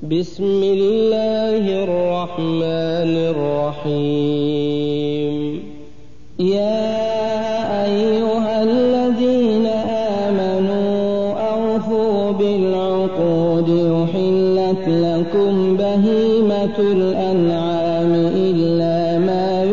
بسم الله الرحمن الرحيم. يا أيها الذين آمنوا أوفوا بالعقود أحلت لكم بهيمة الأنعام إلا ما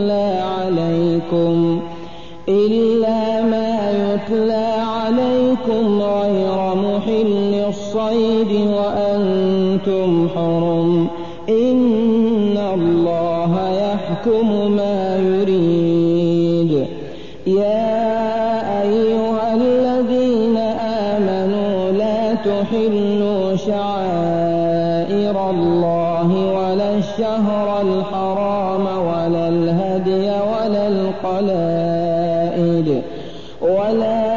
يتلى عليكم غير محل الصيد وأنتم حرم إن الله يحكم ما يريد. يا أيها الذين آمنوا لا تحلوا شعائر الله ولا الشهر الحرام ولا الهدي ولا القلائد ولا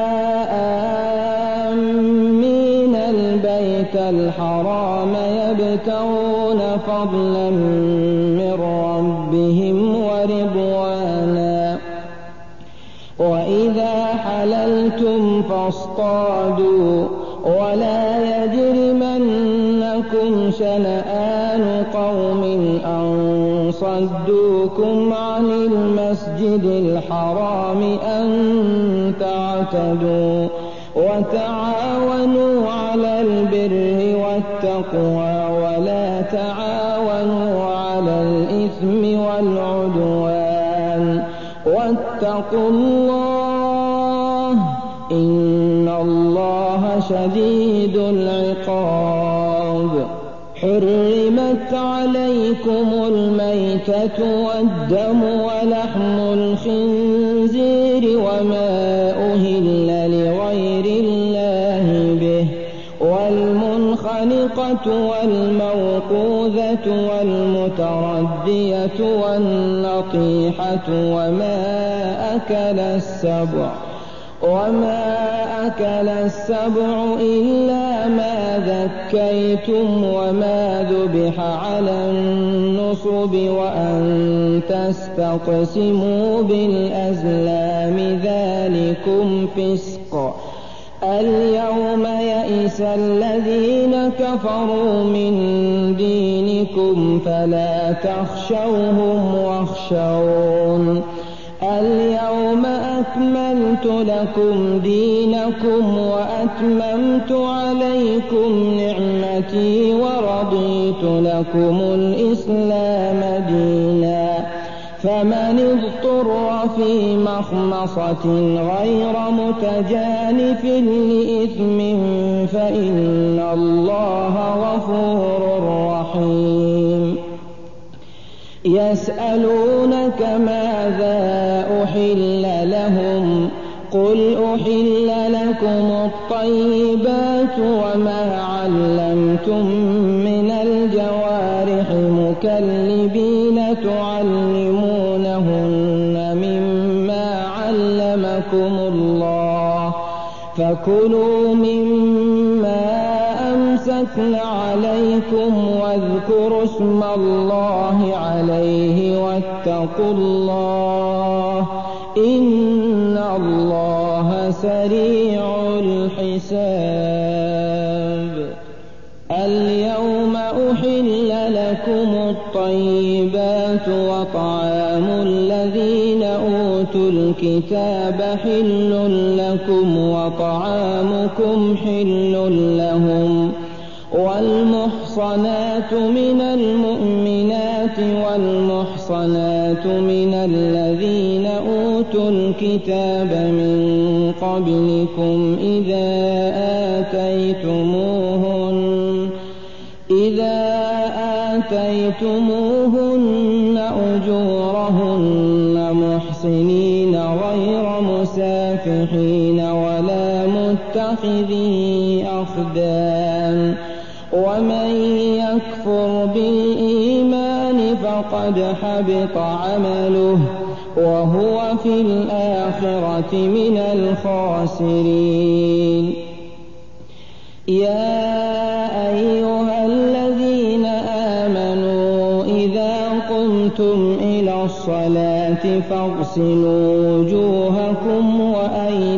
آمين البيت الحرام يبتغون فضلا من ربهم ورضوانا. وإذا حللتم فاصطادوا ولا يجرمنكم شنآن قوم أن صدوكم عن المسجد الحرام أن تعتدوا وتعاونوا على البر والتقوى ولا تعاونوا على الإثم والعدوان واتقوا الله إن الله شديد العقاب. حرمت عليكم الميتة والدم ولحم الخنزير وما أهل لغير الله به والمنخنقة والموقوذة والمتردية والنطيحة وما أكل السبع إلا ما ذكيتم وما ذبح على النصب وأن تستقسموا بالأزلام ذلكم فسق. اليوم يئس الذين كفروا من دينكم فلا تخشوهم واخشون. اليوم أكملت لكم دينكم وأتممت عليكم نعمتي ورضيت لكم الإسلام دينا. فمن اضطر في مخمصة غير متجانف لإثم فإن الله غفور رحيم. يسألونك ماذا أحل لهم قل أحل لكم الطيبات وما علمتم من الجوارح مكلبين تعلمونهن مما علمكم الله فكلوا مما أمسكن عليكم واذكروا اسم الله عليه واتقوا الله إن الله سريع الحساب. اليوم أحل لكم الطيبات وطعام الذين أوتوا الكتاب حل لكم وطعامكم حل لهم. والمحصنات من المؤمنات والمحصنات من الذين أوتوا الكتاب من قبلكم إذا آتيتموهن أجورهن محصنين غير مسافحين ولا متخذي أخدان. ومن يكفر بالإيمان فقد حبط عمله وهو في الآخرة من الخاسرين. يا أيها الذين آمنوا إذا قمتم إلى الصلاة فاغسلوا وجوهكم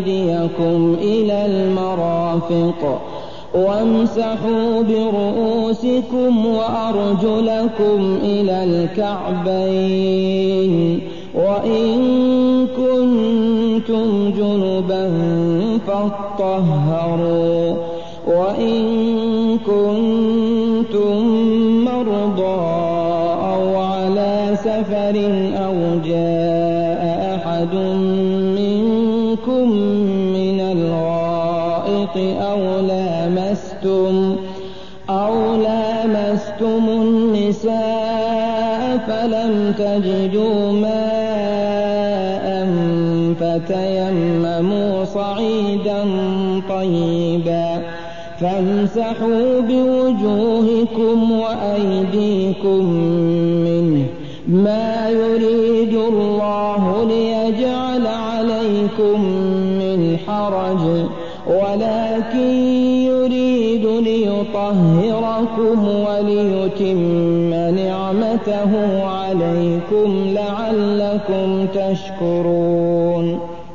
وأيديكم إلى المرافق وامسحوا برؤوسكم رؤوسكم وأرجلكم إلى الكعبين وإن كنتم جنبا فاطهروا وإن كنتم مرضى أو على سفر أو جاء أحد منكم من الغائط أو لامستم النساء فلم تجدوا ماء فتيمموا صعيدا طيبا فامسحوا بوجوهكم وأيديكم منه ما يريد الله ليجعل عليكم من حرج ولكن يريد ليطهركم وليتم نعمته عليكم لعلكم تشكرون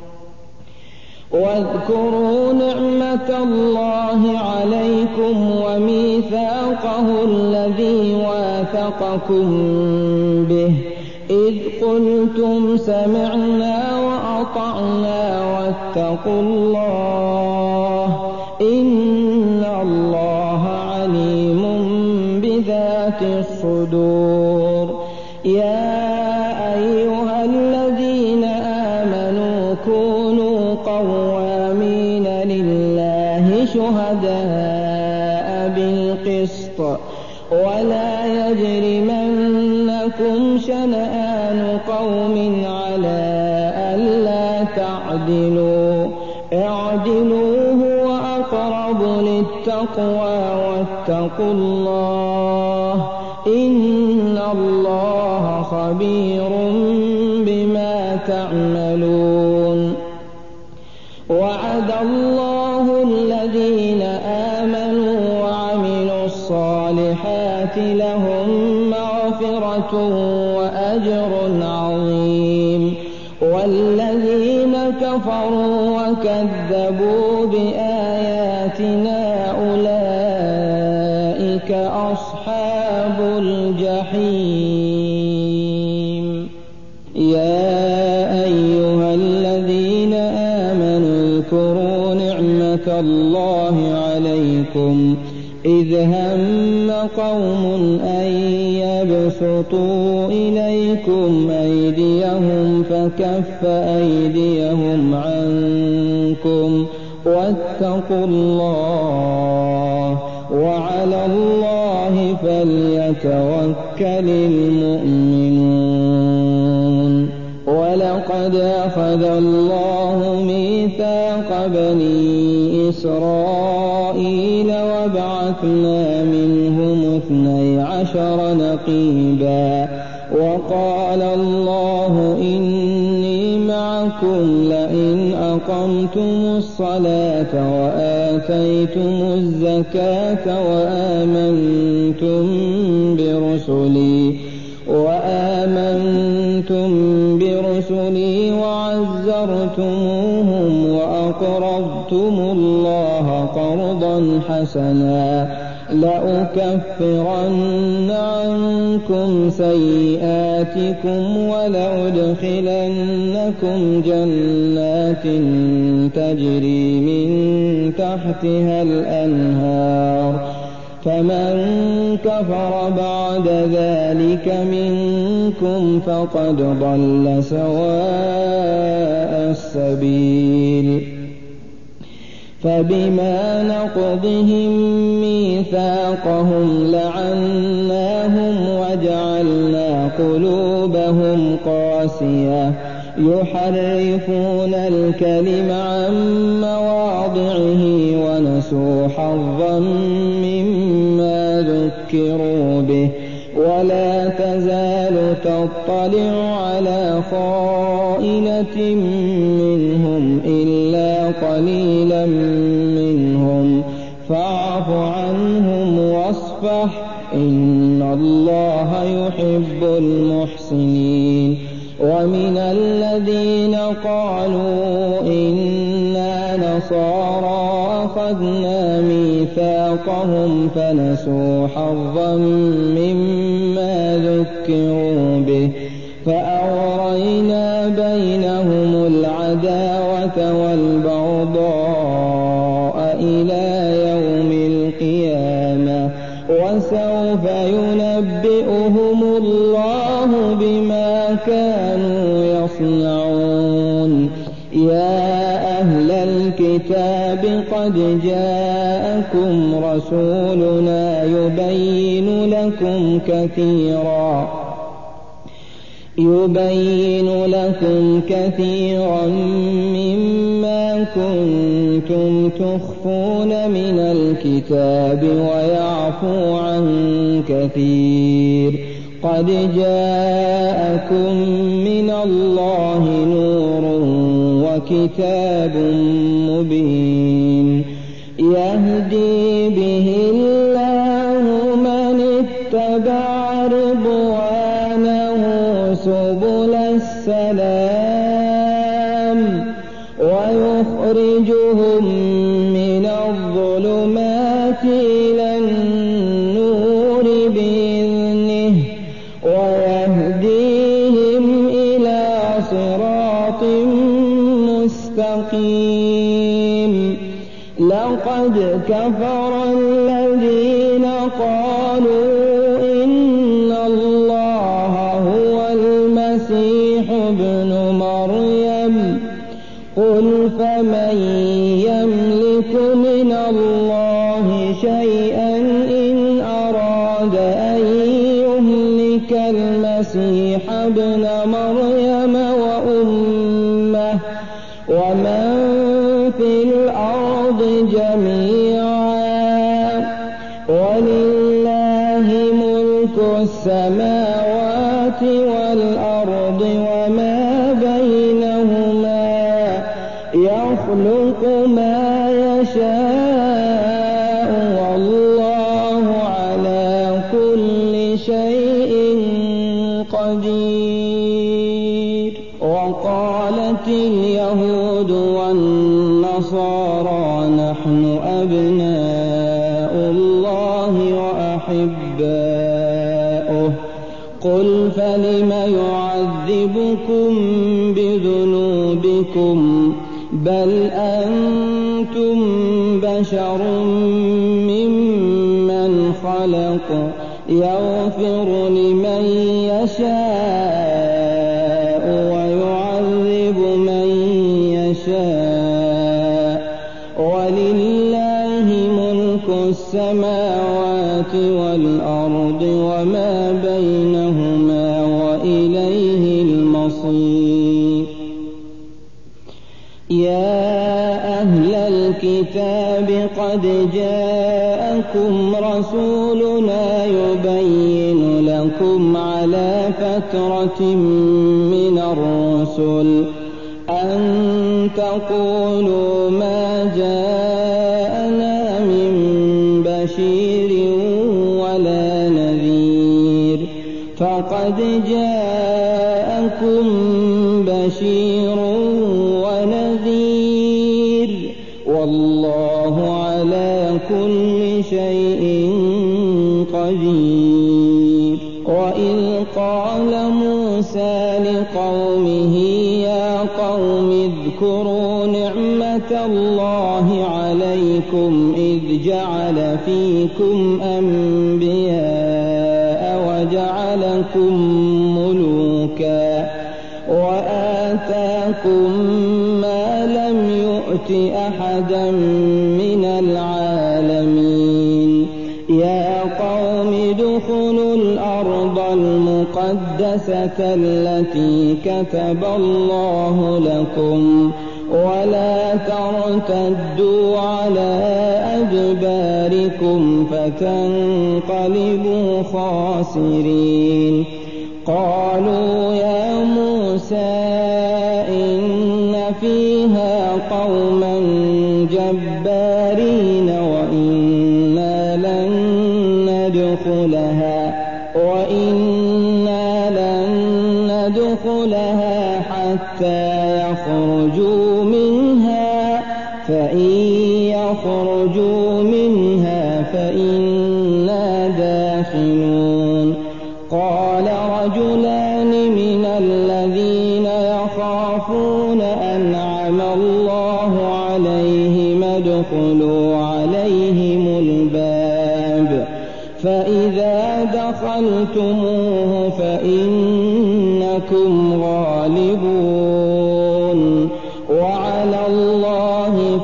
واذكروا نعمة الله عليكم وميثاقه الذي واثقكم به إذ قلتم سمعنا وأطعنا واتقوا الله إن الله عليم بذات الصدور يا أيها الذين آمنوا كونوا قوامين لله شهداء بالقسط ولا يجرمنكم شنآن قوم على ألا تعدلوا اعدلوا هو أقرب للتقوى واتقوا الله إن الله خبير بما تعملون وعد الله الذين آمنوا وعملوا الصالحات لهم مغفرة وأجر عظيم والذين كفروا وكذبوا بآياتنا أولئك أصحاب الجحيم يا أيها الذين آمنوا اذكروا نعمة الله عليكم إذ هم قوم أن يبسطوا إليكم أيديهم فكف أيديهم عنكم واتقوا الله وعلى الله فليتوكل المؤمنون ولقد أخذ الله ميثاق بني إسرائيل وبعثنا منهم 12 نقيبا وقال الله إني معكم لئن أقمتم الصلاة وآتيتم الزكاة وآمنتم برسلي وعزرتموهم وأقرضتم الله قرضا حسنا لأكفرن عنكم سيئاتكم ولأدخلنكم جنات تجري من تحتها الأنهار فمن كفر بعد ذلك منكم فقد ضل سواء السبيل فبما نقضهم ميثاقهم لعناهم وجعلنا قلوبهم قاسية يحرفون الكلم عن مواضعه ونسوا حظا مما ذكروا به ولا تزال تطلع على خائنة منهم إلا قليلا منهم فاعف عنهم واصفح إن الله يحب المحسنين ومن الذين قالوا إنا نصارى أخذنا ميثاقهم فنسوا حظا مما ذكروا به فأغرينا بينهم العداوة والبغضاء إلى يوم القيامة وسوف ينبئهم الله بما كانوا يصنعون. يا أهل الكتاب قد جاءكم رسولنا يبين لكم كثيرا مما كنتم تخفون من الكتاب ويعفو عن كثير. قد جاءكم من الله نور وكتاب مبين يهدي به الله من اتبع رضوانه سبل السلام ويخرجهم من الظلمات إلى النور بإذنه ويهديهم إلى صراط مستقيم. لقد كفر الذين قالوا إن الله هو المسيح ابن مريم قل فمن يملك من الله شيئا إن أراد أن يهلك المسيح ابن مريم وأمه ومن في الأرض جميعا ولله ملك السماوات والأرض وما بينهما يخلق ما يشاء والله على كل شيء قدير. وقالت اليهود والنصارى نحن أبناء الله وأحباؤه قل فلم يعذبكم بذنوبكم بل أنتم بشر ممن خلق يغفر لمن يشاء ويعذب من يشاء ولله ملك السماوات والأرض وما بينهما وإليه المصير. يا أهل الكتاب قد جاءكم رسولنا يبين لكم على فترة من الرسل أن تقولوا ما جاءنا من بشير ولا نذير فقد جاءكم بشير ونذير والله على كل شيء قدير. وإذ قال موسى لقومه يا قوم اذكروا نعمة الله عليكم إذ جعل فيكم أنبياء وجعلكم ملوكا وآتاكم ما لم يؤت أحدا من العالمين. يا قوم ادخلوا الأرض المقدسة التي كتب الله لكم ولا ترتدوا على أدباركم فتنقلبوا خاسرين. قالوا يا موسى إن فيها قوما جبارين وإنا لن ندخلها حتى يخرجوا منها فإن فاخرجوا منها فإنا داخلون. قال رجلان من الذين يخافون أنعم الله عليهم ادخلوا عليهم الباب فإذا دخلتموه فإنكم غالبون وعلى الله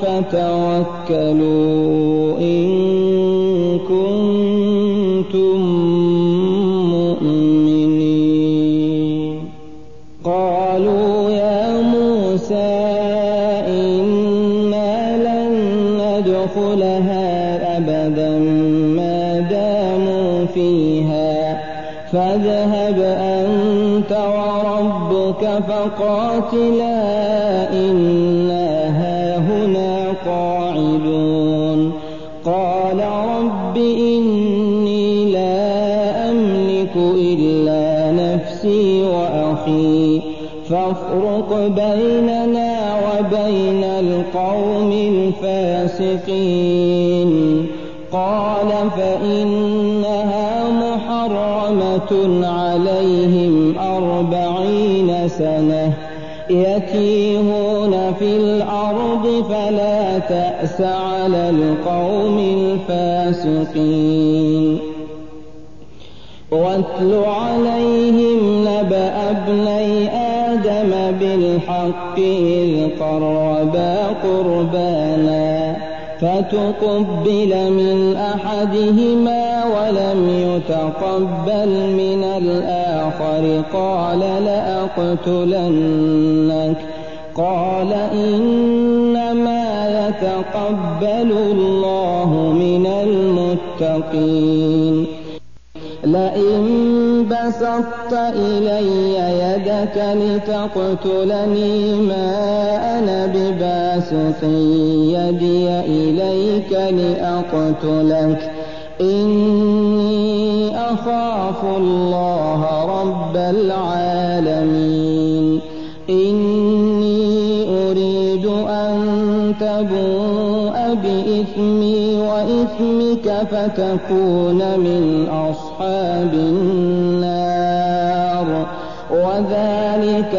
فتوكلوا إن كنتم مؤمنين. قالوا يا موسى إنا لن ندخلها أبدا ما داموا فيها فاذهب أنت وربك فقاتلا إنا هاهنا قاعدون. قال رب إني لا أملك إلا نفسي وأخي فافرق بيننا وبين القوم الفاسقين. قال فإنها محرمة عليهم 40 سنة يتيهون في الأرض فلا تأس على القوم الفاسقين. واتل عليهم نبأ ابني آدم بالحق إذ قربا قربانا فتقبل من أحدهما ولم يتقبل من الآخر قال لأقتلنك. قال إنما يتقبل الله من المتقين. لئن بسطت إلي يدك لتقتلني ما أنا بباسط يدي إليك لأقتلك إني أخاف الله رب العالمين. إني أريد أن تبوء بإثمي وإثمك فتكون من أصحاب النار وذلك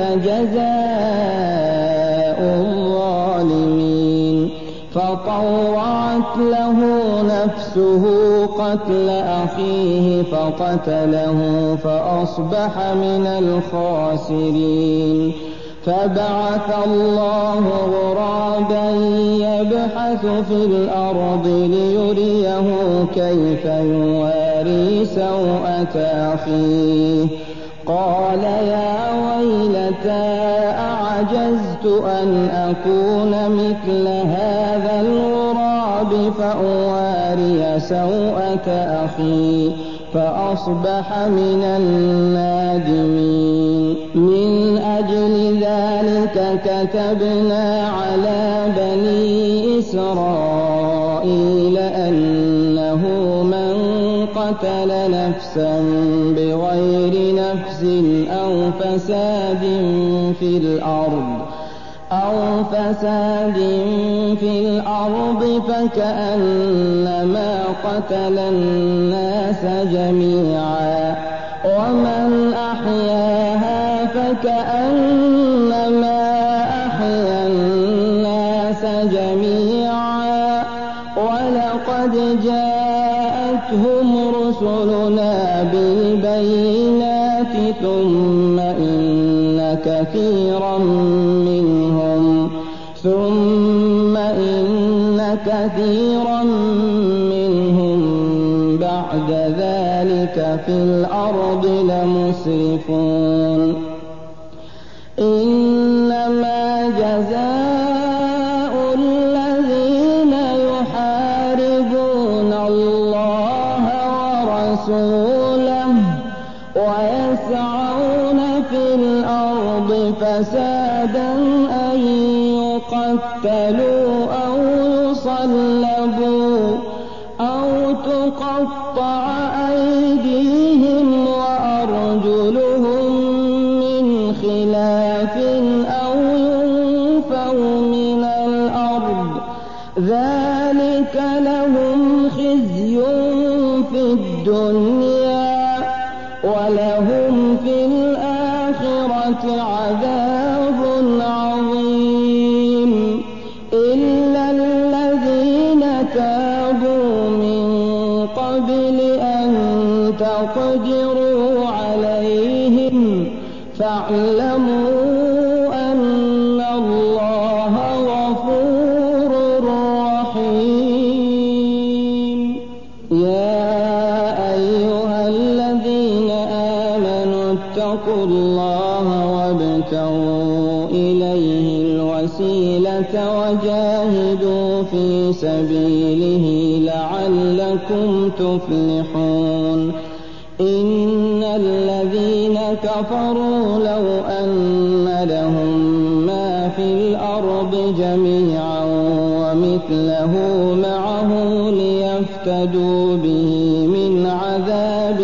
جزاء الظالمين. فطوعت له نفسه قتل أخيه فقتله فأصبح من الخاسرين. فبعث الله غرابا يبحث في الأرض ليريه كيف يواري سوءة أخيه. قال يا ويلتى أعجزت أن أكون مثل هذا الغراب فأواري سوءة أخي فأصبح من النادمين. من أجل ذلك كتبنا على بني إسرائيل أنه من قتل نفسا بغير نفس أو فساد في الأرض فكأنما قتل الناس جميعا ومن أحياها فكأنما أحيا الناس جميعا. ولقد جاءتهم رسلنا بالبينات ثم إن كثيرا منهم بعد ذلك في الأرض لمسرفون. إنما جزاء الذين يحاربون الله ورسوله ويسعون في الأرض فسادا أن يقتلوا أو يصلبوا أو تقطع أيديهم وأرجلهم من خلاف أو ينفوا من الأرض ذلك الدنيا ولهم في الآخرة عذاب عظيم إلا الذين تابوا من قبل أن تقدروا عليهم فاعلموا أن الله غفور رحيم. يا أيها الذين آمنوا اتقوا الله وابتغوا إليه الوسيلة وجاهدوا في سبيله لعلكم تفلحون. إن الذين كفروا لو أن لهم ما في الأرض جميعا ومثله معه ليفتدوا به من عذاب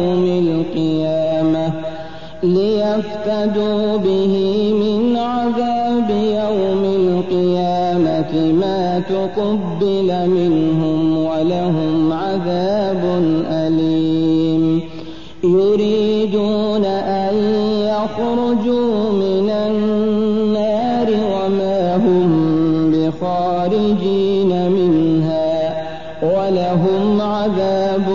يوم القيامة ما تقبل منهم ولهم عذاب أليم. يريدون أن يخرجوا من النار وما هم بخارجين منها ولهم عذاب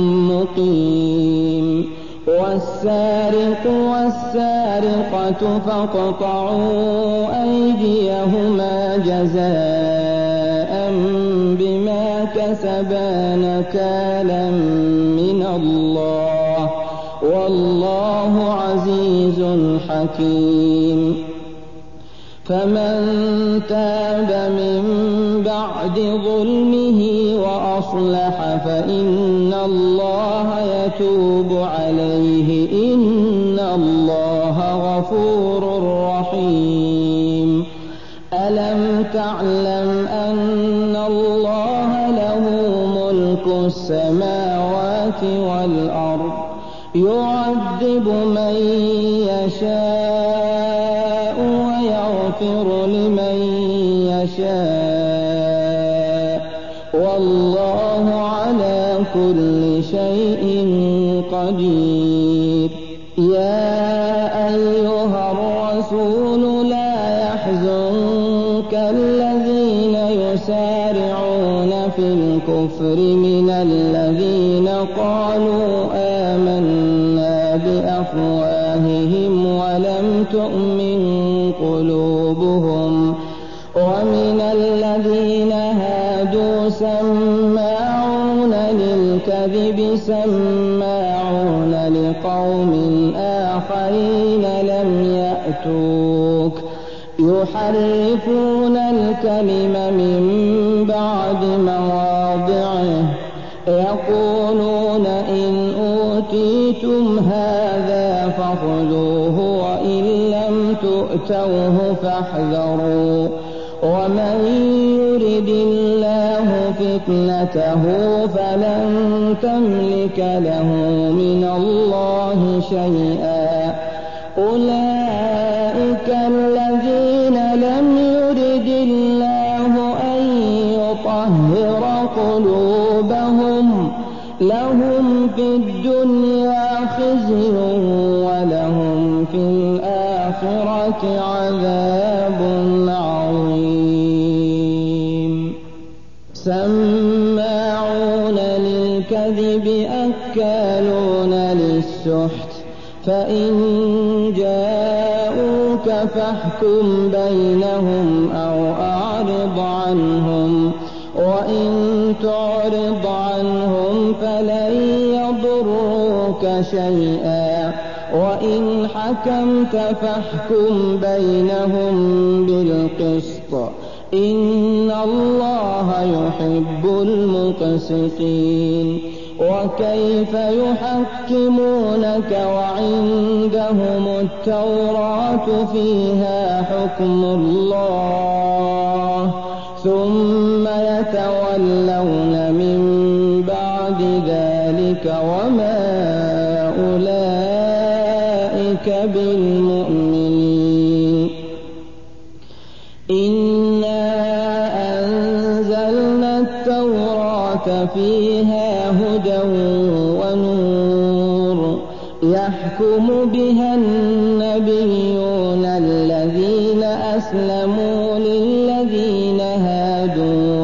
مقيم. والسارق والسارقة فاقطعوا أيديهما جزاء بما كسبا نكالا من الله والله عزيز حكيم. فمن تاب من بعد ظلمه وأصلح فإن الله يتوب عليه إن الله غفور رحيم. ألم تعلم أن الله له ملك السماوات والأرض يعذب من يشاء ويغفر لمن يشاء والله على كل شيء قدير. يا أيها الرسول لا يحزنك الذين يسارعون في الكفر من الذين قالوا آمنا بأفواههم ولم تؤمن قلوبهم ومن الذين هادوا سماعون للكذب سماعون لقوم آخرين لم يأتوك يحرفون الكلم من بعد مواضعه يقولون إن أوتيتم هذا فخذوه وإن لم تؤتوه فاحذروا ومن يرد الله فتنته فلن تملك له من الله شيئا. أولئك الذين لم يرد الله أن يطهر قلوبهم لهم في الدنيا خزي ولهم في الآخرة عذاب عظيم. سماعون للكذب أكالون للسحت فإن جاءوك فاحكم بينهم أو أعرض عنهم وإن تعرض عنهم فلن يضروك شيئا وإن حكمت فاحكم بينهم بالقسط إن الله يحب المقسطين. وكيف يحكمونك وعندهم التوراة فيها حكم الله ثم يتولون من بعد ذلك وما أولئك بالمؤمنين. إنا أنزلنا التوراة فيها هدى ونور يحكم بها النبيون الذين أسلموا للذين هادوا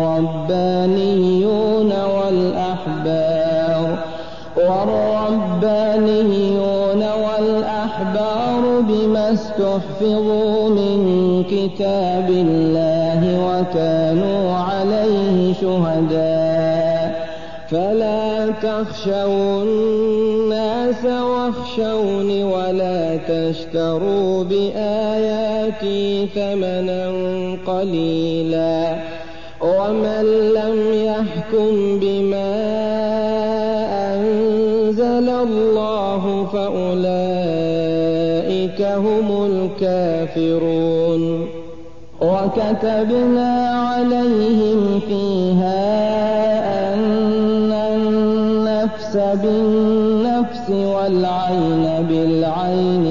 والربانيون بما استحفظوا من كتاب الله وكانوا عليه شهداء فلا تخشوا الناس واخشوني ولا تشتروا بآياتي ثمنا قليلا ومن لم يحكم بما أنزل الله فأولئك هم الكافرون وكتبنا عليهم فيها أن النفس بالنفس والعين بالعين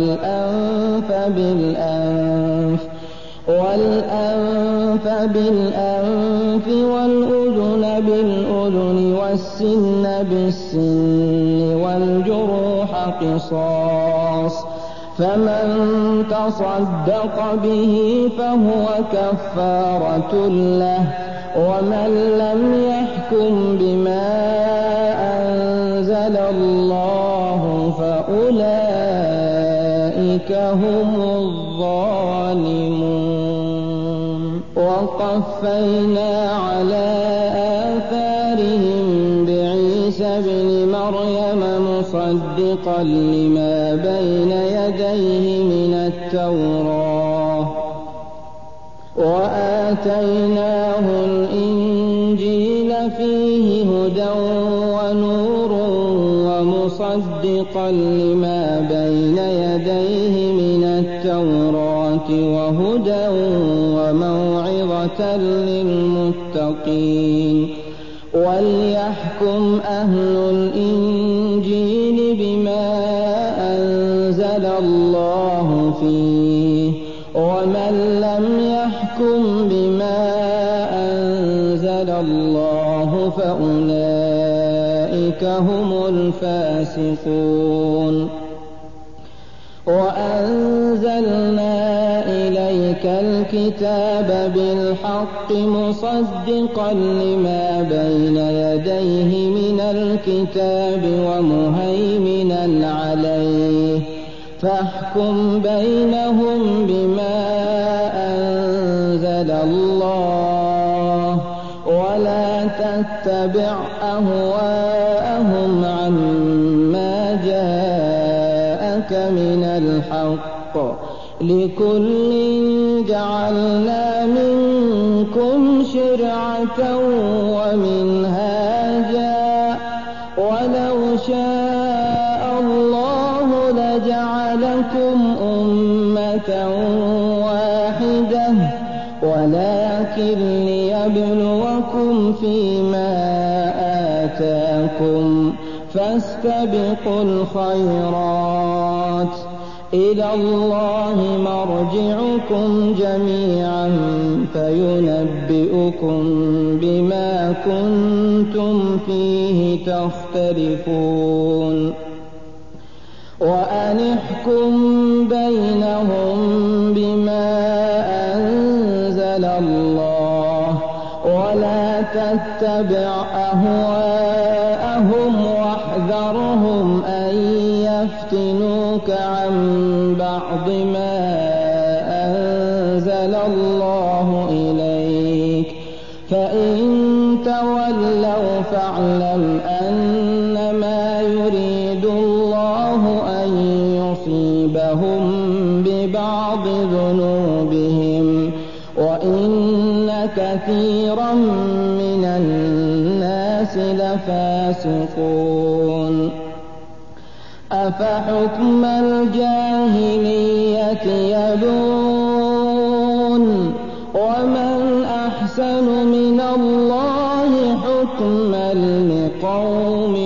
والأنف بالأنف والأذن بالأذن والسن بالسن والجروح قصاص فمن تصدق به فهو كفارة له ومن لم يحكم بما أنزل الله فأولئك هم الظالمون وقفينا على آثارهم بعيسى ابن مريم مصدقا لما بين يديه من التوراة وآتيناه الإنجيل فيه هدى ونور ومصدقا لما بين يديه من التوراة وهدى وموعظة للمتقين وليحكم أهل الإنجيل بما أنزل الله فيه ومن لم يحكم بما أنزل الله فأولئك هم الفاسقون وأنزلنا إليك الكتاب بالحق مصدقا لما بين يديه من الكتاب ومهيمنا عليه فاحكم بينهم بما أنزل الله ولا تتبع أهواءهم عما جاءك من الحق لكل جعلنا منكم شرعة ومنهاجا ولو شاء الله لجعلكم أمة واحدة ولكن ليبلوكم فيما آتاكم فاستبقوا الخيرات إلى الله مرجعكم جميعا فينبئكم بما كنتم فيه تختلفون وأن احكم بينهم بما أنزل الله ولا تتبع أهواءهم واحذرهم أن يفتنوك عن بعض ما أنزل الله إليك فإن تولوا فاعلم أنما يريد الله أن يصيبهم ببعض ذنوبهم وإن كثيرا من الناس لفاسقون أفحكم الجاهلية يبغون ومن أحسن من الله حكما لقوم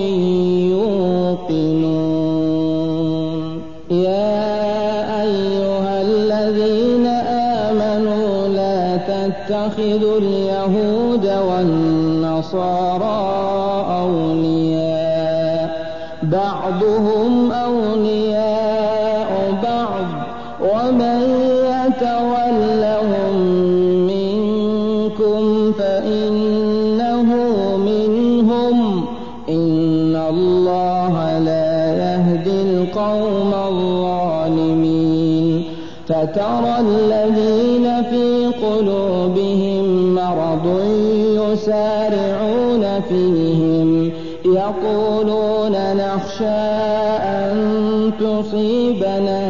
يوقنون يا أيها الذين آمنوا لا تتخذوا اليهود والنصارى أولياء بعضهم أولياء بعض ومن يتولهم منكم فإنه منهم إن الله لا يهدي القوم الظالمين فترى الذين في قلوبهم مرض يسارعون فيهم يقولون نخشى أن تصيبنا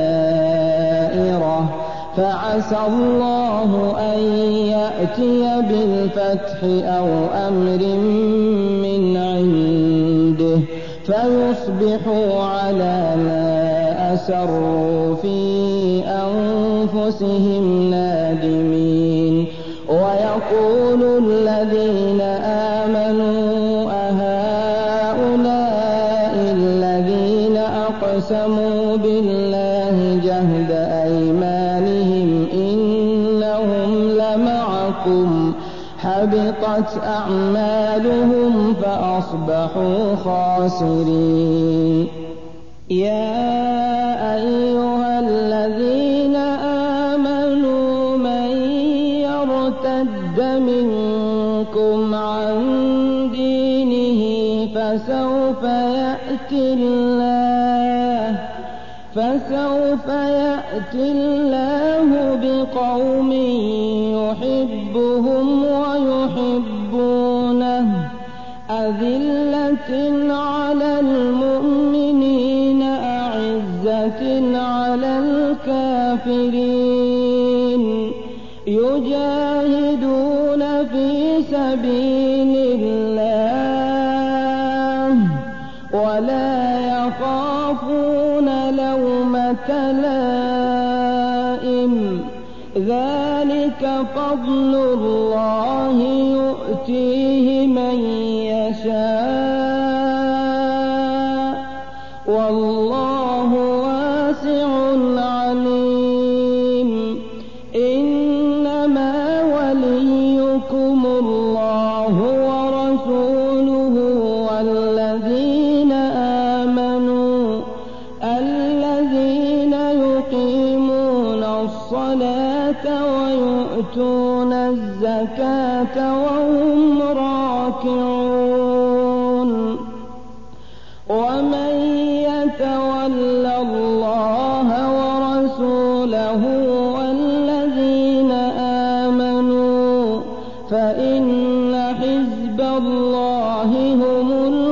دائرة فعسى الله أن يأتي بالفتح أو أمر من عنده فيصبحوا على ما أسروا في أنفسهم نادمين ويقول الذين آمنوا أهؤلاء الذين أقسموا بالله جهد أيمانهم إنهم لمعكم حبطت أعمالهم فأصبحوا خاسرين يا أيها الذين آمنوا من يرتد منكم عن دينه فسوف يأتي الله بقوم يحبهم ويحبونه أذلة على المؤمنين أعزة على الكافرين يجاهدون في سبيل الله ولا يخافون لومة لائم ذلك فضل الله يؤتيه من يشاء والله واسع عليم إنما وليكم الله ورسوله والذين آمنوا الذين يقيمون الصلاة ويؤتون الزكاة وهم راكعون ومن يتول الله ورسوله والذين آمنوا فإن حزب الله هم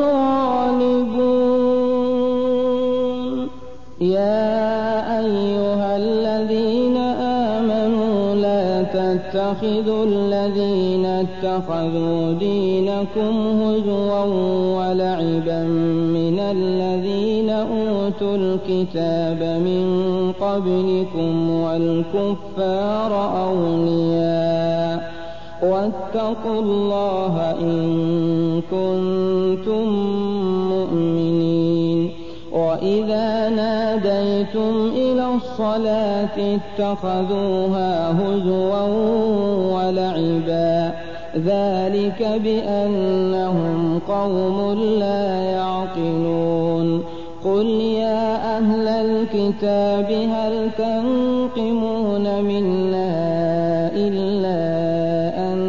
الغالبون يا أيها الذين آمنوا لا تتخذوا الذين اتخذوا دينكم هزوا ولعبا من الذين أوتوا الكتاب من قبلكم والكفار أولياء واتقوا الله إن كنتم مؤمنين وإذا ناديتم إلى الصلاة اتخذوها هزوا ولعبا ذلك بأنهم قوم لا يعقلون قل يا أهل الكتاب هل تنقمون منا إلا أن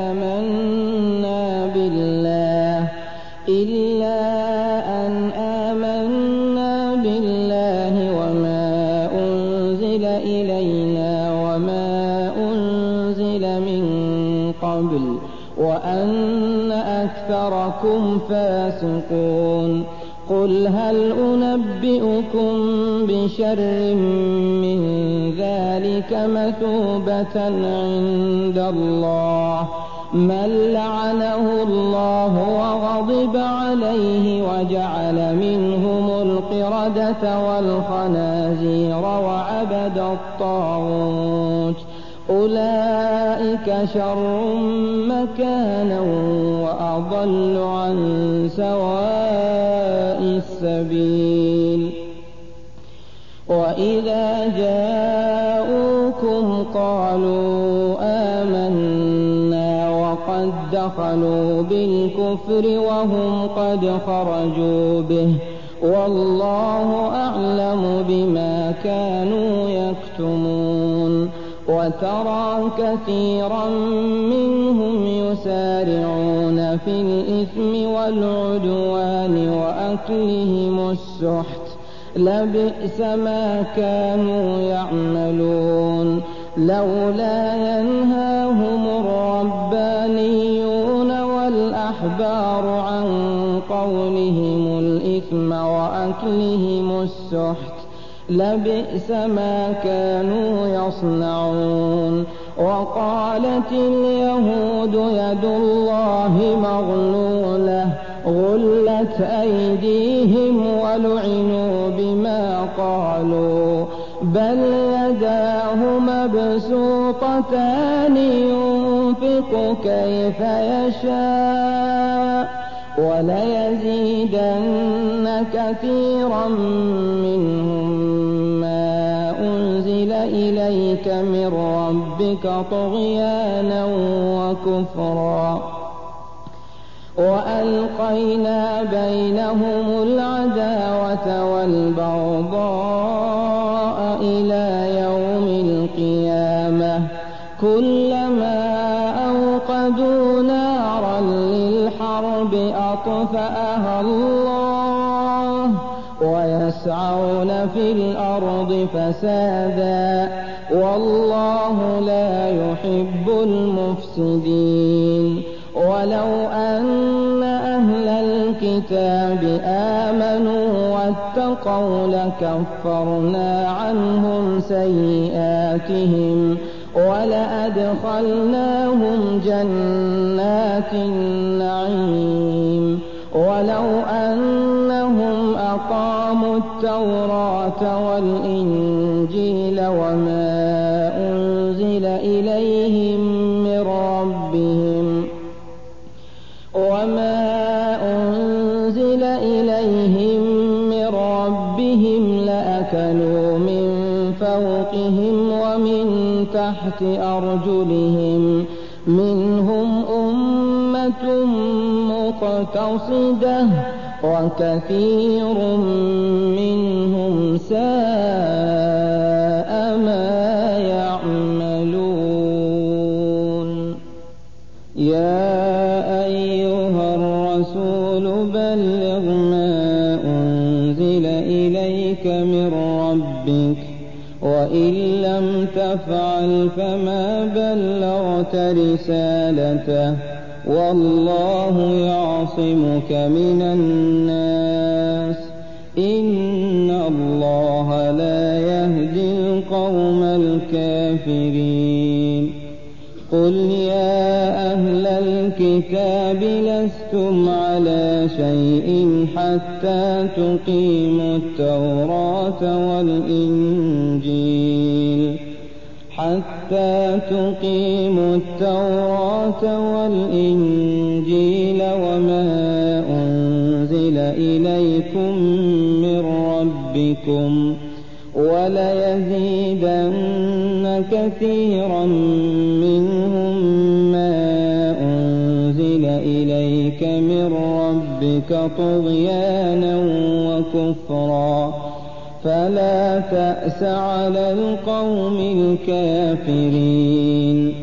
آمنا بالله وما أنزل إلينا وما أنزل من قبل وأن أكثركم فاسقون قل هل أنبئكم بشر من ذلك مثوبة عند الله من لعنه الله وغضب عليه وجعل منهم القردة والخنازير وعبد الطاغوت أولئك شر مكانا وأضل عن سواء السبيل وإذا جاءوكم قالوا آمنا وقد دخلوا بالكفر وهم قد خرجوا به والله أعلم بما كانوا يكتمون وترى كثيرا منهم يسارعون في الإثم والعدوان وأكلهم السحت لبئس ما كانوا يعملون لولا ينهاهم الربانيون والأحبار عن قولهم الإثم وأكلهم السحت لبئس ما كانوا يصنعون وقالت اليهود يد الله مغلولة غلت أيديهم ولعنوا بما قالوا بل يداه مبسوطتان ينفق كيف يشاء وليزيدن كثيرا منهم ما أنزل إليك من ربك طغيانا وكفرا وألقينا بينهم العداوة والبغضاء إلى يوم القيامة كلما أوقدوا نارا للحرب أطفأها الله ويسعون في الأرض فسادا والله لا يحب المفسدين ولو أن أهل الكتاب آمنوا واتقوا لكفرنا عنهم سيئاتهم ولأدخلناهم جنات النعيم ولو أنهم أقاموا التوراة والإنجيل وما أنزل إليهم من ربهم لأكلوا من فوقهم ومن تحت أرجلهم منهم أمة مقتصدة وكثير منهم ساء ما يعملون يا أيها الرسول بلغ ما أنزل إليك من ربك وإن لم تفعل فما بلغت رسالته والله يعصمك من الناس إن الله لا يهدي القوم الكافرين قل يا أهل الكتاب لستم على شيء حتى تقيموا التوراة والإنجيل وما أنزل إليكم من ربكم وليزيدن كثيرا منهم ما أنزل إليك من ربك طغيانا وكفرا فلا تأس على القوم الكافرين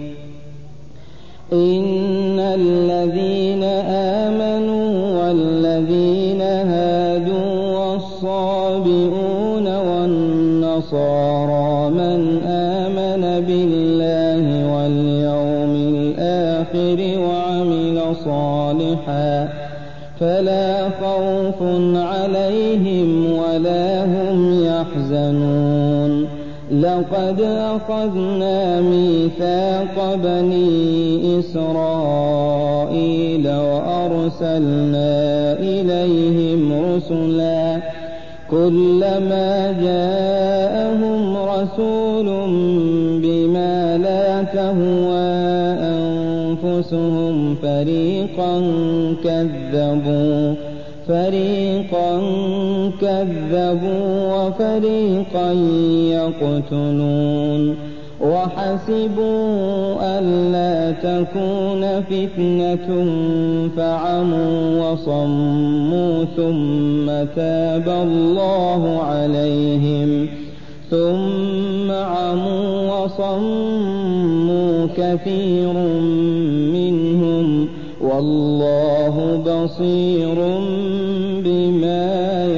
إن الذين آمنوا والذين هادوا والصابئون والنصارى من آمن بالله واليوم الآخر وعمل صالحا فلا خوف عليهم ولا هم يحزنون لقد أخذنا ميثاق بني إسرائيل وأرسلنا إليهم رسلا كلما جاءهم رسول بما لا تهوى أنفسهم فريقا كذبوا وفريقا يقتلون وحسبوا ألا تكون فتنة فعموا وصموا ثم تاب الله عليهم ثم عموا وصموا كثير منهم والله بصير بما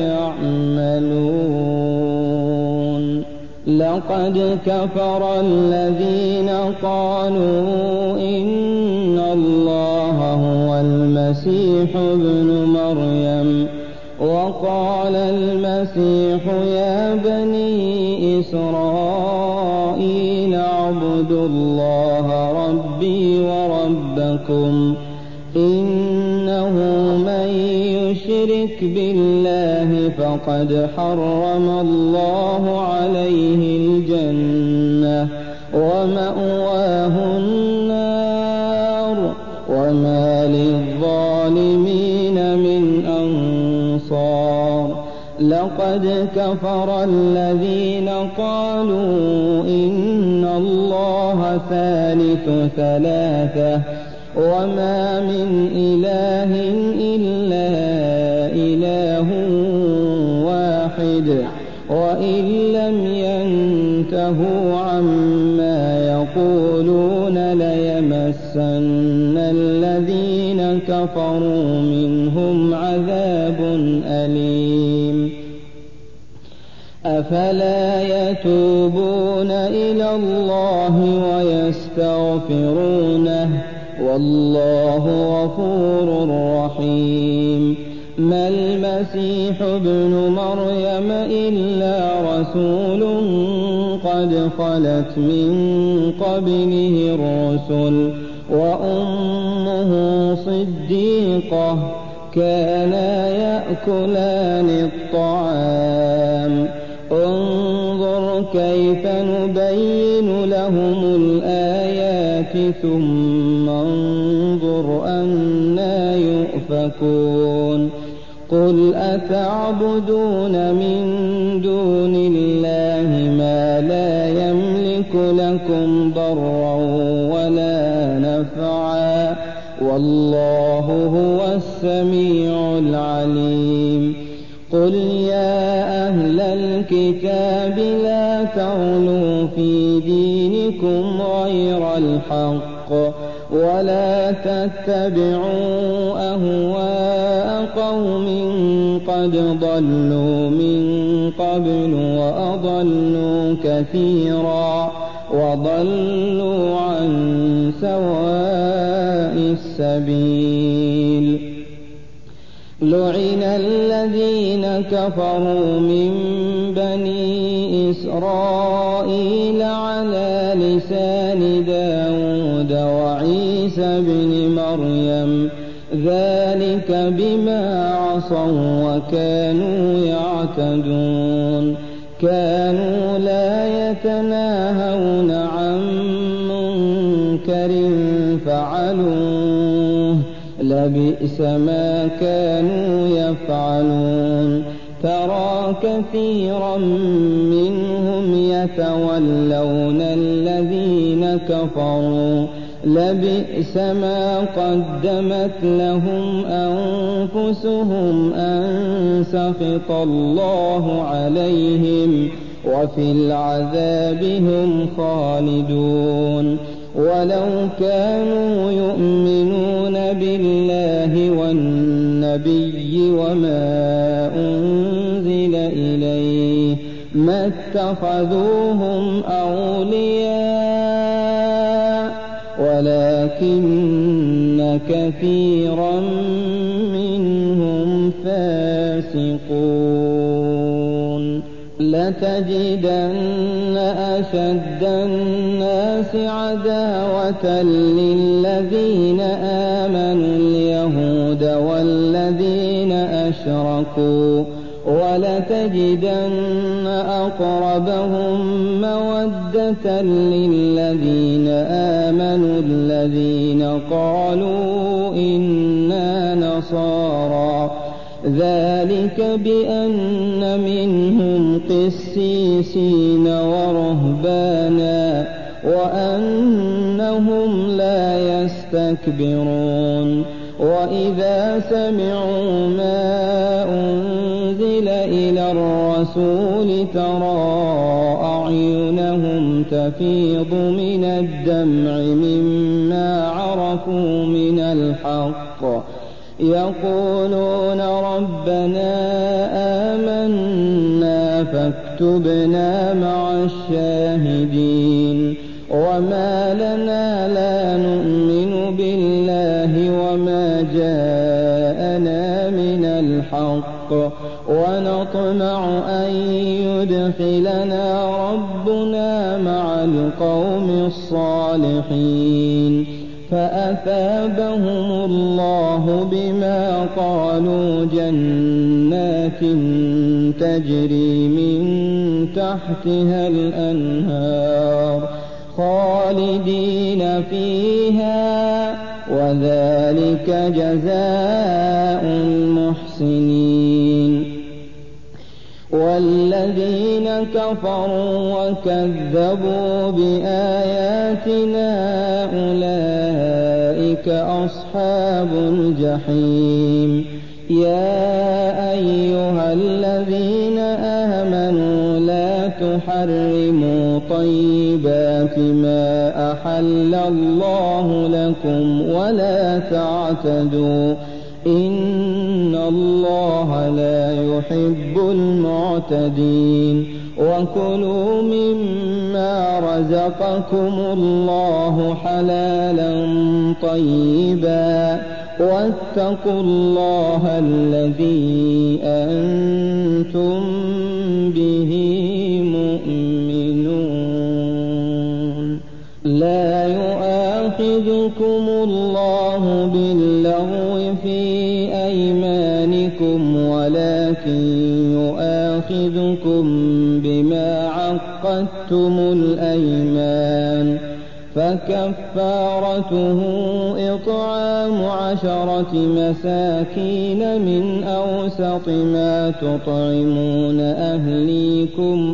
يعملون. لقد كفر الذين قالوا إن الله هو المسيح ابن مريم وقال المسيح يا بني إسرائيل اعبدوا الله ربي وربكم إنه من يشرك بالله فقد حرم الله عليه الجنة ومأواه النار وما للظالمين من أنصار. لقد كفر الذين قالوا إن الله ثالث ثلاثة وما من إله إلا إله واحد وإن لم ينتهوا عما يقولون ليمسن الذين كفروا منهم عذاب أليم. أفلا يتوبون إلى الله ويستغفرونه والله غفور رحيم. ما المسيح ابن مريم إلا رسول قد خلت من قبله الرسل وأمه صديقة كانا يأكلان الطعام. انظر كيف نبين لهم الآيات ثم انظر أنى يؤفكون. قل أتعبدون من دون الله ما لا يملك لكم ضرا ولا نفعا والله هو السميع العليم. قل يا أهل الكتاب لا تغلوا في دينكم غير الحق ولا تتبعوا أهواء قوم قد ضلوا من قبل وأضلوا كثيرا وضلوا عن سواء السبيل. لعن الذين كفروا من بني إسرائيل على لسان داود وعيسى بن مريم ذلك بما عصوا وكانوا يعتدون. كانوا لا يتناهون عن منكر فعلوه لبئس ما كانوا يفعلون. ترى كثيرا منهم يتولون الذين كفروا لبئس ما قدمت لهم أنفسهم أن سخط الله عليهم وفي العذاب هم خالدون. ولو كانوا يؤمنون بالله والنبي وما أنزل إليه ما اتخذوهم أولياء ولكن كثيرا منهم فاسقون. لتجدن أشد الناس عداوة للذين آمنوا اليهود والذين أشركوا ولتجدن أقربهم مودة للذين آمنوا الذين قالوا إنا نصارى ذلك بأن منهم قسيسين ورهبانا وأنهم لا يستكبرون وإذا سمعوا ما أنزل إلى الرسول ترى أعينهم تفيض من الدمع مما عرفوا من الحق يقولون ربنا آمنا فاكتبنا مع الشاهدين وما لنا لا نؤمن بالله وما جاءنا من الحق ونطمع أن يدخلنا ربنا مع القوم الصالحين فأثابهم الله بما قالوا جنات تجري من تحتها الأنهار خالدين فيها وذلك جزاء المحسنين والذين كفروا وكذبوا بآياتنا أولئك أصحاب الجحيم يا أيها الذين آمنوا لا تحرموا طيبات ما أحل الله لكم ولا تعتدوا إن الله لا يحب المعتدين وكلوا مما رزقكم الله حلالا طيبا واتقوا الله الذي أنتم به مؤمنون لا يؤاخذكم الله باللغو في أيمانكم ولكن يؤاخذكم بما عقدتم الأيمان فكفارته إطعام 10 مساكين من أوسط ما تطعمون أهليكم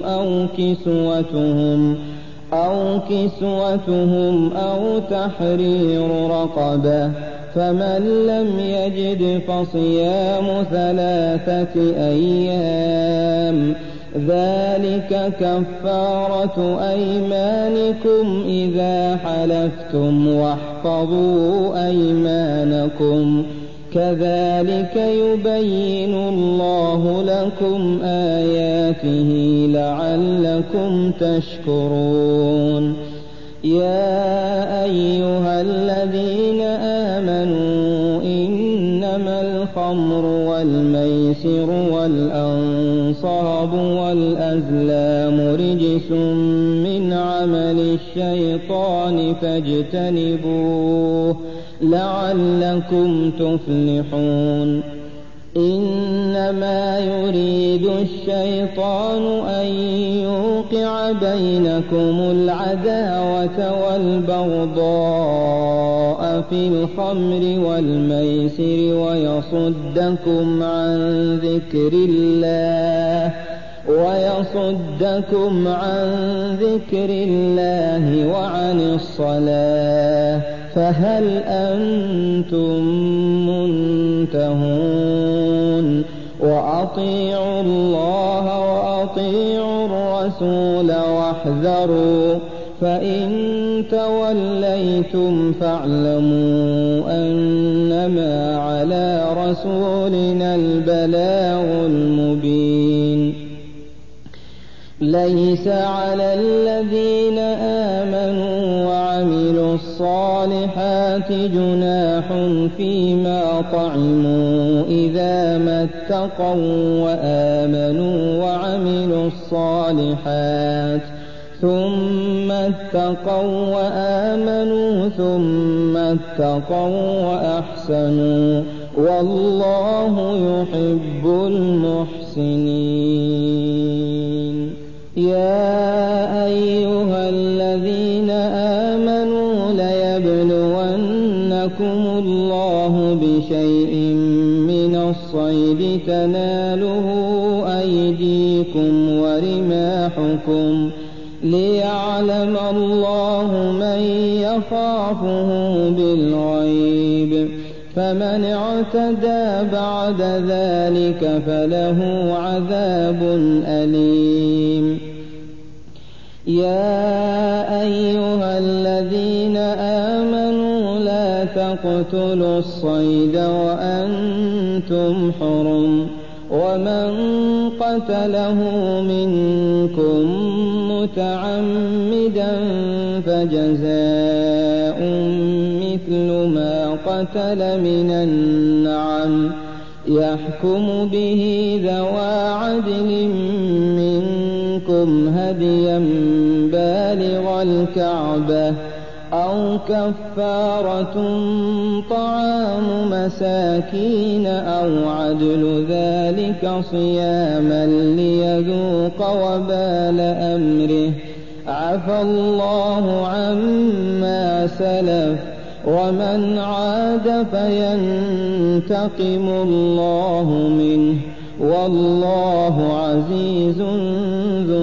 أو كسوتهم أو تحرير رقبة فمن لم يجد فصيام 3 أيام ذلك كفارة أيمانكم إذا حلفتم واحفظوا أيمانكم كذلك يبين الله لكم آياته لعلكم تشكرون يا أيها الذين آمنوا إنما الخمر والميسر والأنصاب والأزلام رجس من عمل الشيطان فاجتنبوه لعلكم تفلحون إنما يريد الشيطان أن يوقع بينكم العداوة والبغضاء في الخمر والميسر ويصدكم عن ذكر الله وعن الصلاة فهل أنتم منتهون وأطيعوا الله وأطيعوا الرسول واحذروا فإن توليتم فاعلموا أنما على رسولنا البلاغ المبين ليس على الذين آمنوا وعملوا الصالحات جناح فيما طعموا إذا ما اتقوا وآمنوا وعملوا الصالحات ثم اتقوا وآمنوا ثم اتقوا وأحسنوا والله يحب المحسنين يا أيها الذين آمنوا ليبلونكم الله بشيء من الصيد تناله أيديكم ورماحكم ليعلم ليعلم الله من يخافه بالغيب فمن اعتدى بعد ذلك فله عذاب أليم يا أيها الذين آمنوا لا تقتلوا الصيد وأنتم حرم ومن قتله منكم متعمدا فجزاء مثل ما قتل من النعم يحكم به ذوى عدل منكم هديا بالغ الكعبة أو كفارة طعام مساكين أو عدل ذلك صياما ليذوق وبال أمره عفى الله عما سلف ومن عاد فينتقم الله منه والله عزيز ذو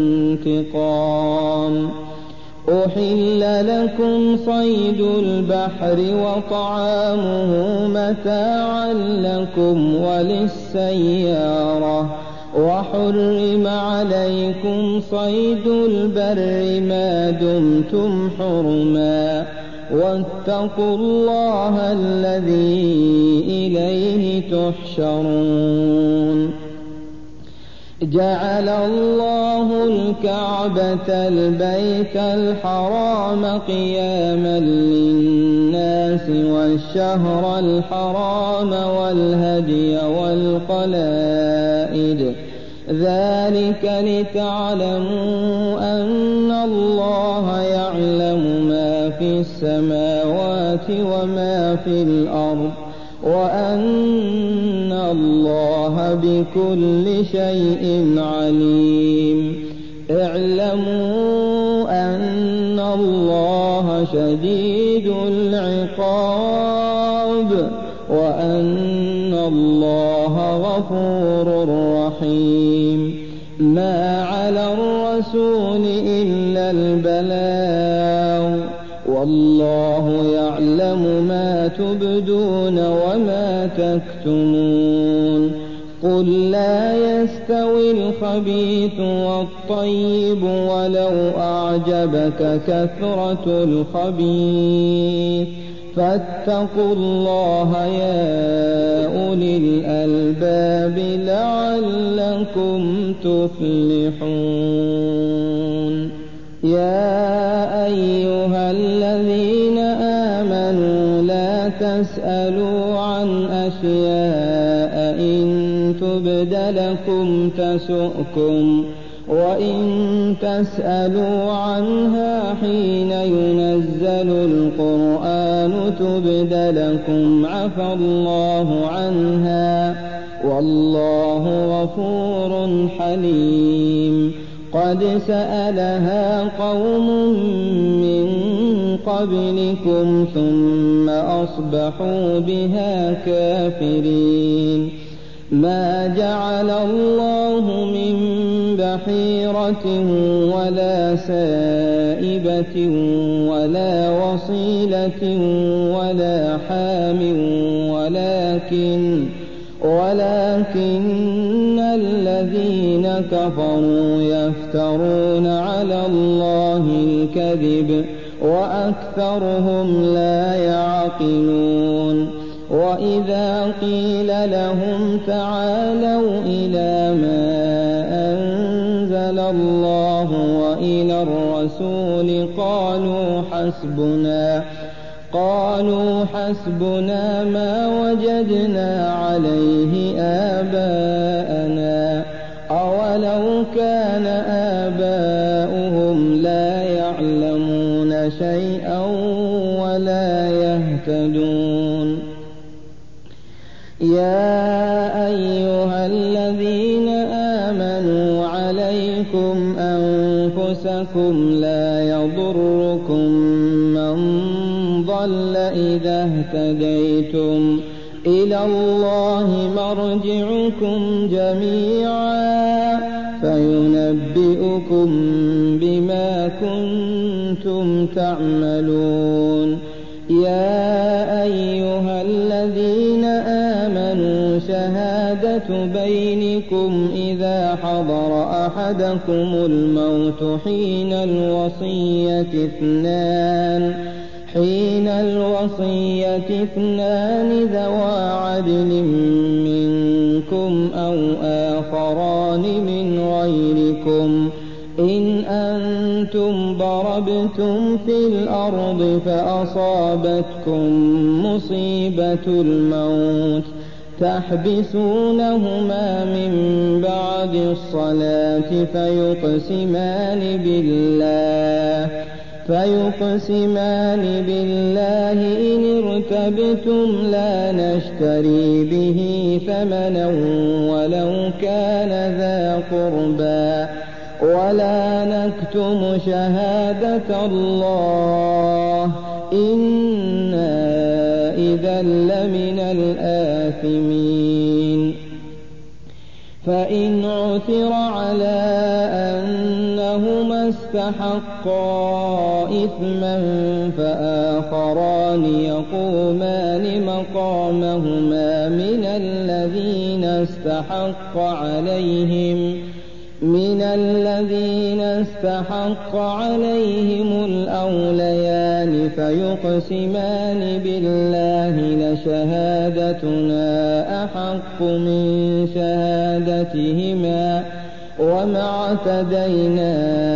انتقام أحل لكم صيد البحر وطعامه متاعا لكم وللسيارة وحرم عليكم صيد البر ما دمتم حرما واتقوا الله الذي إليه تحشرون جعل الله الكعبة البيت الحرام قياما للناس والشهر الحرام والهدي والقلائد ذلك لتعلموا أن الله يعلم ما في السماوات وما في الأرض وأن الله بكل شيء عليم اعلموا أن الله شديد العقاب وأن الله غفور رحيم ما على الرسول إلا البلاغ والله يعلم ما تبدون وما تكتمون قل لا يستوي الخبيث والطيب ولو أعجبك كثرة الخبيث فاتقوا الله يا أولي الألباب لعلكم تفلحون يا أيها الذين آمنوا لا تسألوا عن أشياء إن تبد لكم تسؤكم وإن تسألوا عنها حين ينزل القرآن تبد لكم عفى الله عنها والله غفور حليم قد سألها قوم من قبلكم ثم أصبحوا بها كافرين ما جعل الله من بحيرة ولا سائبة ولا وصيلة ولا حام ولكن الذين كفروا يفترون على الله الكذب وأكثرهم لا يعقلون وإذا قيل لهم تعالوا إلى ما أنزل الله وإلى الرسول قالوا حسبنا ما وجدنا عليه آباءنا أولو كان آباؤهم لا يعلمون شيئا ولا يهتدون يا أيها الذين آمنوا عليكم أنفسكم لا يضركم من ضل إذا اهتديتم إلى الله مرجعكم جميعا فينبئكم بما كنتم كنتم تعملون. يا أيها الذين آمنوا شهادة بينكم إذا حضر أحدكم الموت حين الوصية اثنان ذوى عدل منكم أو آخران من غيركم إن أنتم ضربتم في الأرض فأصابتكم مصيبة الموت تحبسونهما من بعد الصلاة فيقسمان بالله إن ارتبتم لا نشتري به ثمنا ولو كان ذا قربى ولا نكتم شهادة الله إنا إذا لمن الآثمين. فإن عثر على أنهما استحقا إثما فآخران يقومان مقامهما من الذين استحق عليهم الأوليان فيقسمان بالله لشهادتنا أحق من شهادتهما وما اعتدينا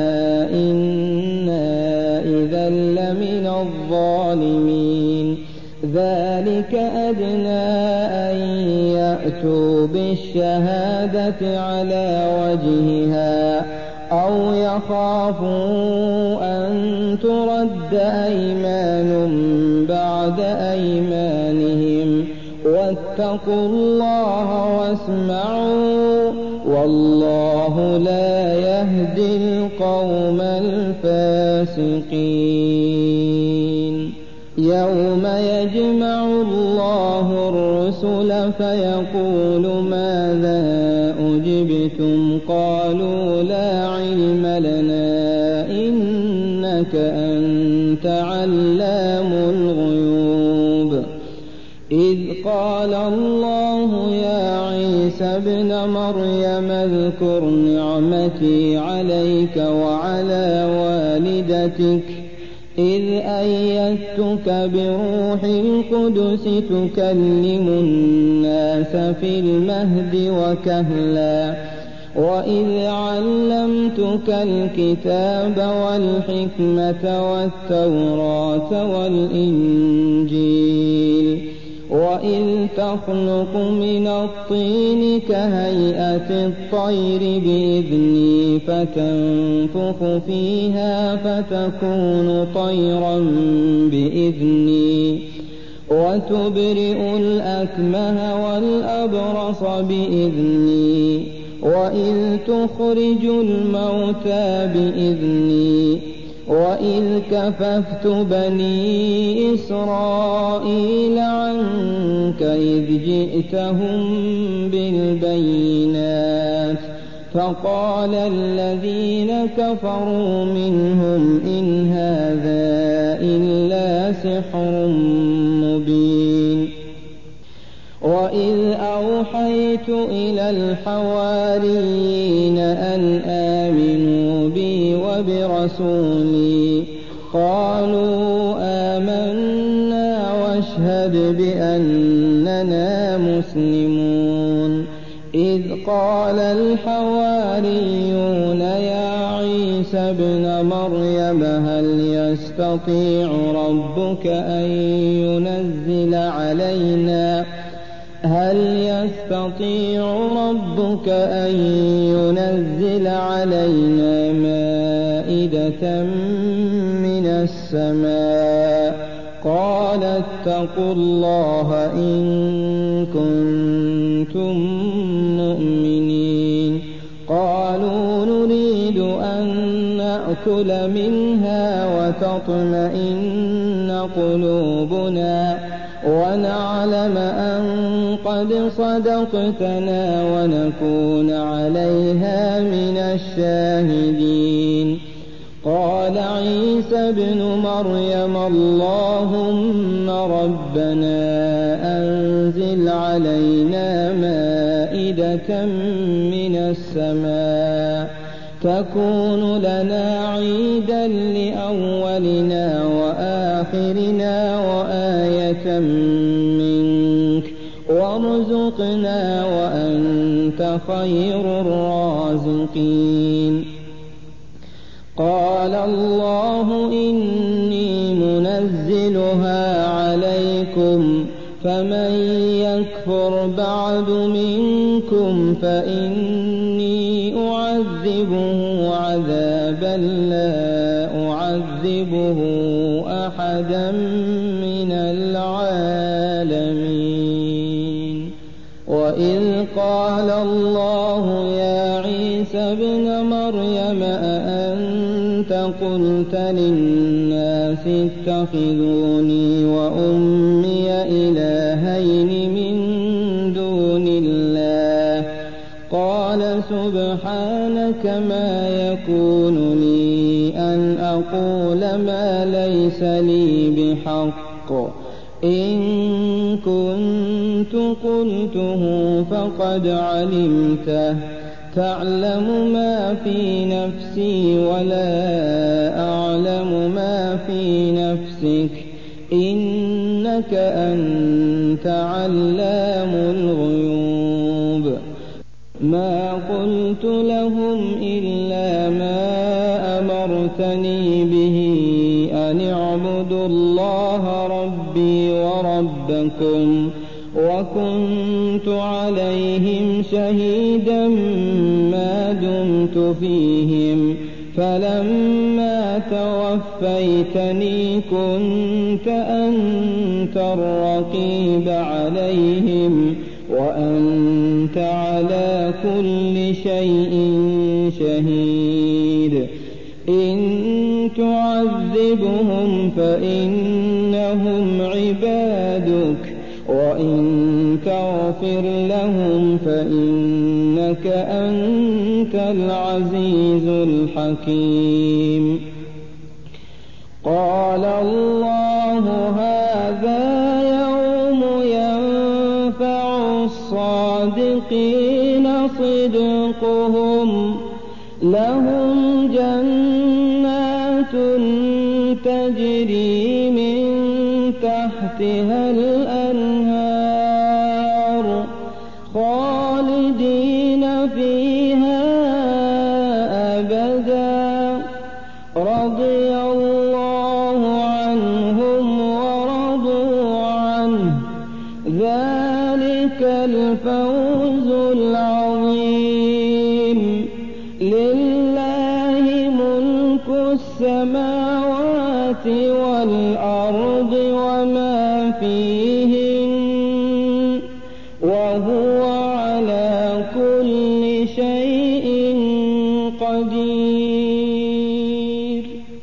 إنا إذا لمن الظالمين. ذلك أدنى أن يأتوا بالشهادة على وجهها أو يخافوا أن ترد أيمان بعد أيمانهم واتقوا الله واسمعوا والله لا يهدي القوم الفاسقين. يوم يجمع الله الرسل فيقول ماذا أجبتم قالوا لا علم لنا إنك أنت علام الغيوب. إذ قال الله يا عيسى ابن مريم اذكر نعمتي عليك وعلى والدتك إذ أيدتك بروح القدس تكلم الناس في المهد وكهلا وإذ علمتك الكتاب والحكمة والتوراة والإنجيل وإذ تخلق من الطين كهيئة الطير بإذني فتنفخ فيها فتكون طيرا بإذني وتبرئ الأكمه والأبرص بإذني وإذ تخرج الموتى بإذني وإذ كففت بني إسرائيل عنك إذ جئتهم بالبينات فقال الذين كفروا منهم إن هذا إلا سحر مبين. وإذ أوحيت إلى الحواريين أن آمنوا بي وبرسولي قالوا آمنا واشهد بأننا مسلمون. إذ قال الحواريون يا عيسى ابن مريم هل يستطيع ربك أن ينزل علينا مائدة من السماء قال اتقوا الله إن كنتم مؤمنين. قالوا نريد أن نأكل منها وتطمئن قلوبنا ونعلم أن قد صدقتنا ونكون عليها من الشاهدين. قال عيسى ابن مريم اللهم ربنا أنزل علينا مائدة من السماء تكون لنا عيدا لأولنا وآخرنا وآية منك وارزقنا وأنت خير الرازقين. قال الله إني منزلها عليكم فمن يكفر بعد منكم فإني أعذبه عذابا لا أعذبه أحدا من العالمين. وإذ قال الله يا عيسى ابن مريم أأنت قلت للناس اتخذوني وأمي إلهين من دون الله قال سبحانك ما يكون لي أن أقول ما ليس لي بحق إن كنت قلته فقد علمته تعلم ما في نفسي ولا أعلم ما في نفسك إنك أنت علام الغيوب. ما قلت لهم إلا ما أمرتني به أن اعبدوا الله ربي وربكم وكنت عليهم شهيدا ما دمت فيهم فلما توفيتني كنت أنت الرقيب عليهم وأنت على كل شيء شهيد. إن تعذبهم فإنهم عبادك وإن تغفر لهم فإنك أنت العزيز الحكيم. قال الله هذا يوم ينفع الصادقين صدقهم لهم جنات تجري من تحتها الأنهار خالدين فيها أبدا رضي الله عنهم ورضوا عنه ذلك الفوز العظيم. لله ملك السماوات والأرض وما فيهن وهو على كل شيء